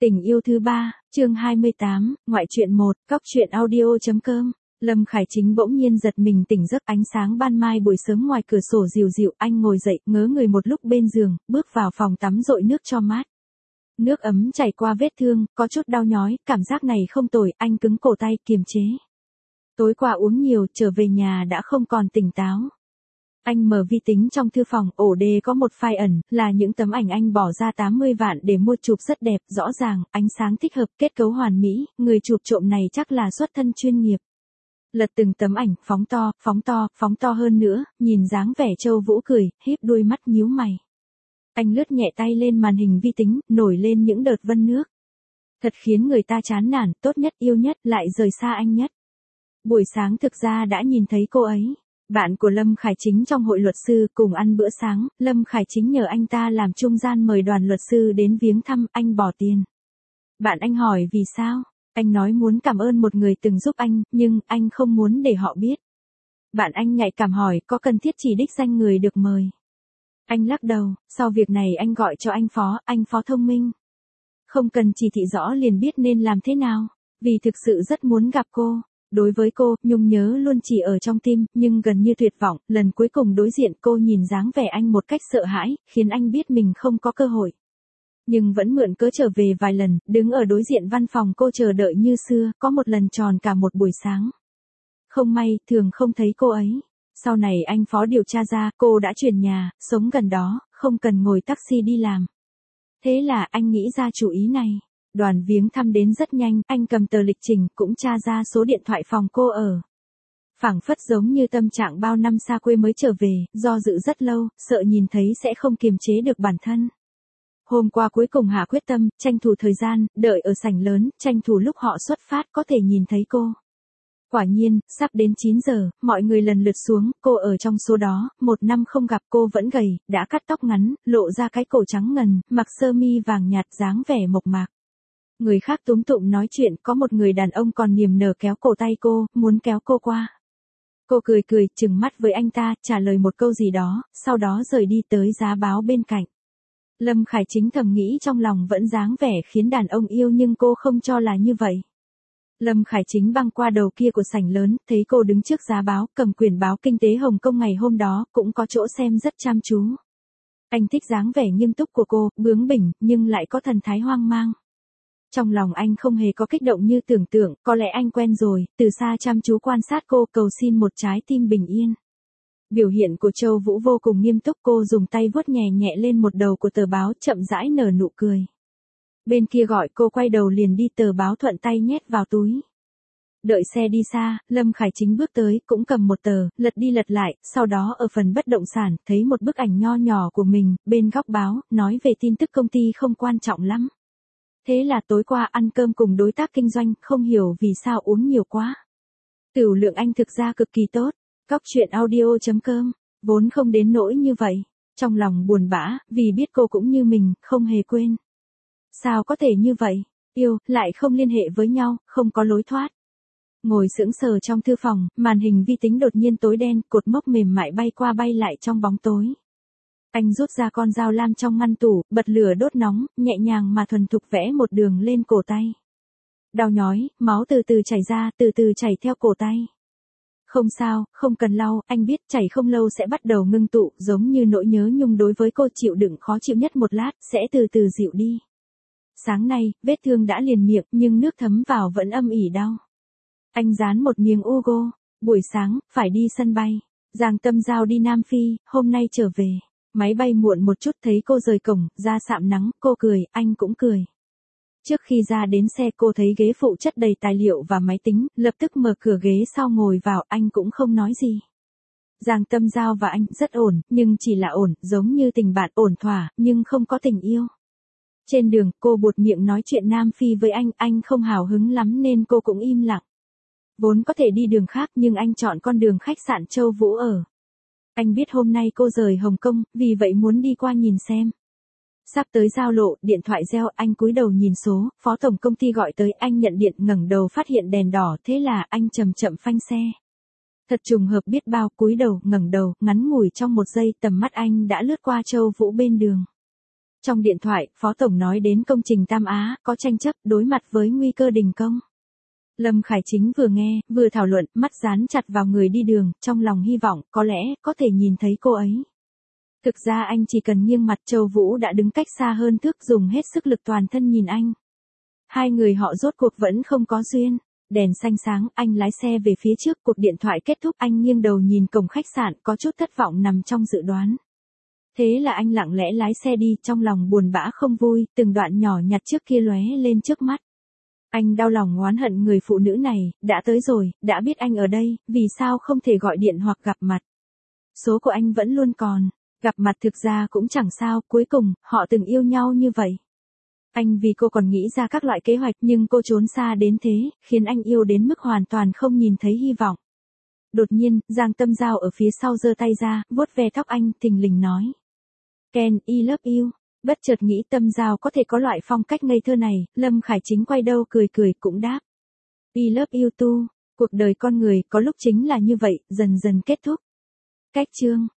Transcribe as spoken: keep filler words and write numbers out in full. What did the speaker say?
Tình yêu thứ ba, chương hai mươi tám, ngoại truyện một, cóc truyện audio.com. Lâm Khải Chính bỗng nhiên giật mình tỉnh giấc, ánh sáng ban mai buổi sớm ngoài cửa sổ dịu dịu, anh ngồi dậy, ngớ người một lúc bên giường, bước vào phòng tắm dội nước cho mát. Nước ấm chảy qua vết thương, có chút đau nhói, cảm giác này không tồi, anh cứng cổ tay, kiềm chế. Tối qua uống nhiều, trở về nhà đã không còn tỉnh táo. Anh mở vi tính trong thư phòng, ổ đề có một file ẩn, là những tấm ảnh anh bỏ ra tám mươi vạn để mua chụp rất đẹp, rõ ràng, ánh sáng thích hợp, kết cấu hoàn mỹ, người chụp trộm này chắc là xuất thân chuyên nghiệp. Lật từng tấm ảnh, phóng to, phóng to, phóng to hơn nữa, nhìn dáng vẻ Châu Vũ cười, híp đuôi mắt nhíu mày. Anh lướt nhẹ tay lên màn hình vi tính, nổi lên những đợt vân nước. Thật khiến người ta chán nản, tốt nhất yêu nhất, lại rời xa anh nhất. Buổi sáng thực ra đã nhìn thấy cô ấy. Bạn của Lâm Khải Chính trong hội luật sư cùng ăn bữa sáng, Lâm Khải Chính nhờ anh ta làm trung gian mời đoàn luật sư đến viếng thăm, anh bỏ tiền. Bạn anh hỏi vì sao? Anh nói muốn cảm ơn một người từng giúp anh, nhưng anh không muốn để họ biết. Bạn anh nhạy cảm hỏi có cần thiết chỉ đích danh người được mời. Anh lắc đầu, sau việc này anh gọi cho anh Phó, anh Phó thông minh. Không cần chỉ thị rõ liền biết nên làm thế nào, vì thực sự rất muốn gặp cô. Đối với cô, Nhung nhớ luôn chỉ ở trong tim, nhưng gần như tuyệt vọng, lần cuối cùng đối diện cô nhìn dáng vẻ anh một cách sợ hãi, khiến anh biết mình không có cơ hội. Nhưng vẫn mượn cớ trở về vài lần, đứng ở đối diện văn phòng cô chờ đợi như xưa, có một lần tròn cả một buổi sáng. Không may, thường không thấy cô ấy. Sau này anh Phó điều tra ra, cô đã chuyển nhà, sống gần đó, không cần ngồi taxi đi làm. Thế là anh nghĩ ra chủ ý này. Đoàn viếng thăm đến rất nhanh, anh cầm tờ lịch trình, cũng tra ra số điện thoại phòng cô ở. Phảng phất giống như tâm trạng bao năm xa quê mới trở về, do dự rất lâu, sợ nhìn thấy sẽ không kiềm chế được bản thân. Hôm qua cuối cùng hạ quyết tâm, tranh thủ thời gian, đợi ở sảnh lớn, tranh thủ lúc họ xuất phát có thể nhìn thấy cô. Quả nhiên, sắp đến chín giờ, mọi người lần lượt xuống, cô ở trong số đó, một năm không gặp cô vẫn gầy, đã cắt tóc ngắn, lộ ra cái cổ trắng ngần, mặc sơ mi vàng nhạt dáng vẻ mộc mạc. Người khác túm tụm nói chuyện, có một người đàn ông còn niềm nở kéo cổ tay cô, muốn kéo cô qua. Cô cười cười, trừng mắt với anh ta, trả lời một câu gì đó, sau đó rời đi tới giá báo bên cạnh. Lâm Khải Chính thầm nghĩ trong lòng vẫn dáng vẻ khiến đàn ông yêu nhưng cô không cho là như vậy. Lâm Khải Chính băng qua đầu kia của sảnh lớn, thấy cô đứng trước giá báo, cầm quyển báo Kinh tế Hồng Kông ngày hôm đó, cũng có chỗ xem rất chăm chú. Anh thích dáng vẻ nghiêm túc của cô, bướng bỉnh, nhưng lại có thần thái hoang mang. Trong lòng anh không hề có kích động như tưởng tượng, có lẽ anh quen rồi, từ xa chăm chú quan sát cô, cầu xin một trái tim bình yên. Biểu hiện của Châu Vũ vô cùng nghiêm túc, cô dùng tay vuốt nhẹ nhẹ lên một đầu của tờ báo, chậm rãi nở nụ cười. Bên kia gọi cô quay đầu liền đi, tờ báo thuận tay nhét vào túi. Đợi xe đi xa, Lâm Khải Chính bước tới, cũng cầm một tờ, lật đi lật lại, sau đó ở phần bất động sản, thấy một bức ảnh nho nhỏ của mình, bên góc báo, nói về tin tức công ty không quan trọng lắm. Thế là tối qua ăn cơm cùng đối tác kinh doanh, không hiểu vì sao uống nhiều quá. Tửu lượng anh thực ra cực kỳ tốt. Cóc truyện audio.com, vốn không đến nỗi như vậy. Trong lòng buồn bã, vì biết cô cũng như mình, không hề quên. Sao có thể như vậy? Yêu, lại không liên hệ với nhau, không có lối thoát. Ngồi sững sờ trong thư phòng, màn hình vi tính đột nhiên tối đen, cột mốc mềm mại bay qua bay lại trong bóng tối. Anh rút ra con dao lam trong ngăn tủ, bật lửa đốt nóng, nhẹ nhàng mà thuần thục vẽ một đường lên cổ tay. Đau nhói, máu từ từ chảy ra, từ từ chảy theo cổ tay. Không sao, không cần lau, anh biết chảy không lâu sẽ bắt đầu ngưng tụ, giống như nỗi nhớ nhung đối với cô chịu đựng khó chịu nhất một lát, sẽ từ từ dịu đi. Sáng nay, vết thương đã liền miệng, nhưng nước thấm vào vẫn âm ỉ đau. Anh dán một miếng Ugo, buổi sáng, phải đi sân bay. Giang Tâm Giao đi Nam Phi, hôm nay trở về. Máy bay muộn một chút thấy cô rời cổng, ra sạm nắng, cô cười, anh cũng cười. Trước khi ra đến xe cô thấy ghế phụ chất đầy tài liệu và máy tính, lập tức mở cửa ghế sau ngồi vào, anh cũng không nói gì. Giang Tâm Giao và anh rất ổn, nhưng chỉ là ổn, giống như tình bạn ổn thỏa, nhưng không có tình yêu. Trên đường, cô buột miệng nói chuyện Nam Phi với anh, anh không hào hứng lắm nên cô cũng im lặng. Vốn có thể đi đường khác nhưng anh chọn con đường khách sạn Châu Vũ ở. Anh biết hôm nay cô rời Hồng Kông, vì vậy muốn đi qua nhìn xem. Sắp tới giao lộ, điện thoại reo, anh cúi đầu nhìn số, phó tổng công ty gọi tới, anh nhận điện, ngẩng đầu phát hiện đèn đỏ, thế là anh chậm chậm phanh xe. Thật trùng hợp biết bao, cúi đầu, ngẩng đầu, ngắn ngủi trong một giây, tầm mắt anh đã lướt qua Châu Vũ bên đường. Trong điện thoại, Phó Tổng nói đến công trình Tam Á, có tranh chấp, đối mặt với nguy cơ đình công. Lâm Khải Chính vừa nghe, vừa thảo luận, mắt dán chặt vào người đi đường, trong lòng hy vọng, có lẽ, có thể nhìn thấy cô ấy. Thực ra anh chỉ cần nghiêng mặt, Châu Vũ đã đứng cách xa hơn thước, dùng hết sức lực toàn thân nhìn anh. Hai người họ rốt cuộc vẫn không có duyên. Đèn xanh sáng, anh lái xe về phía trước, cuộc điện thoại kết thúc, anh nghiêng đầu nhìn cổng khách sạn, có chút thất vọng nằm trong dự đoán. Thế là anh lặng lẽ lái xe đi, trong lòng buồn bã không vui, từng đoạn nhỏ nhặt trước kia lóe lên trước mắt. Anh đau lòng oán hận người phụ nữ này, đã tới rồi, đã biết anh ở đây, vì sao không thể gọi điện hoặc gặp mặt. Số của anh vẫn luôn còn, gặp mặt thực ra cũng chẳng sao, cuối cùng, họ từng yêu nhau như vậy. Anh vì cô còn nghĩ ra các loại kế hoạch nhưng cô trốn xa đến thế, khiến anh yêu đến mức hoàn toàn không nhìn thấy hy vọng. Đột nhiên, Giang Tâm Giao ở phía sau giơ tay ra, vuốt ve tóc anh, thình lình nói. Ken, I love you. Bất chợt nghĩ Tâm Giao có thể có loại phong cách ngây thơ này, Lâm Khải Chính quay đầu cười cười cũng đáp. I love you too. Cuộc đời con người có lúc chính là như vậy, dần dần kết thúc. Cách chương.